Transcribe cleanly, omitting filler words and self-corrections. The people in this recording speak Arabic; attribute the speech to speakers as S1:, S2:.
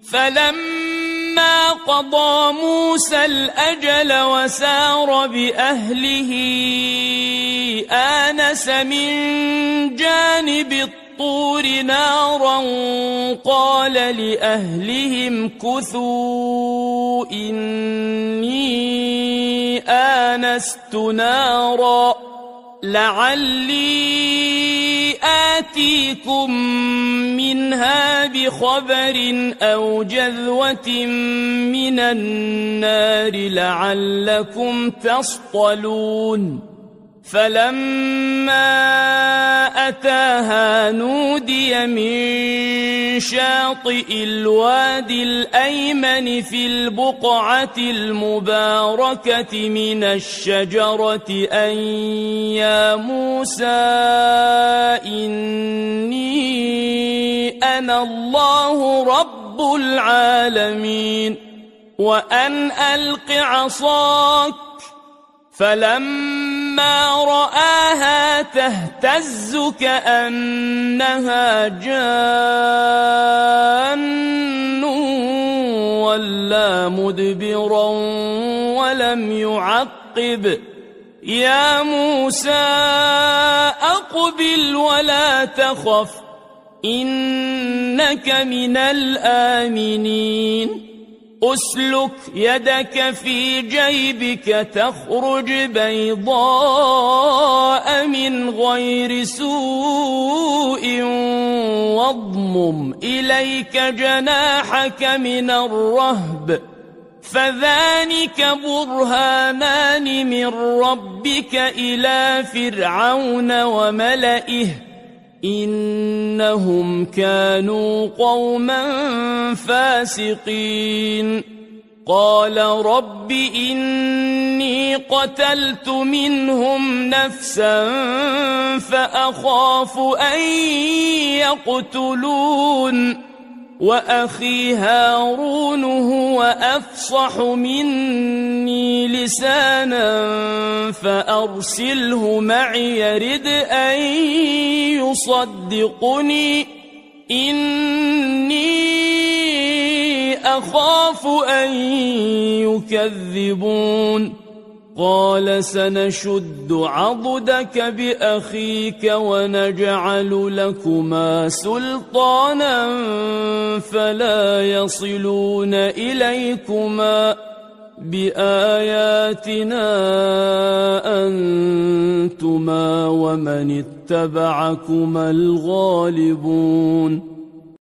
S1: فلما قضى موسى الأجل وسار بأهله آنس من جانب الطور نارا قال لأهلهم كثوا إني آنست نارا لعلي آتيكم منها بخبر أو جذوة من النار لعلكم تصطلون فلما أتاها نودي من شاطئ الوادي الأيمن في البقعة المباركة من الشجرة أن يا موسى إني أنا الله رب العالمين وأن ألق عصاك فلما رآها تهتز كأنها جان ولا مدبرا ولم يعقب يا موسى أقبل ولا تخف إنك من الآمنين أسلك يدك في جيبك تخرج بيضاء من غير سوء واضمم إليك جناحك من الرهب فذلك برهانان من ربك إلى فرعون وملئه إنهم كانوا قوما فاسقين قال رب إني قتلت منهم نفسا فأخاف أن يقتلون وأخي هارون هو أفصح مني لسانا فأرسله معي يرد أن يصدقني إني أخاف أن يكذبون قال سنشد عضدك بأخيك ونجعل لكما سلطانا فلا يصلون إليكما بآياتنا أنتما ومن اتبعكما الغالبون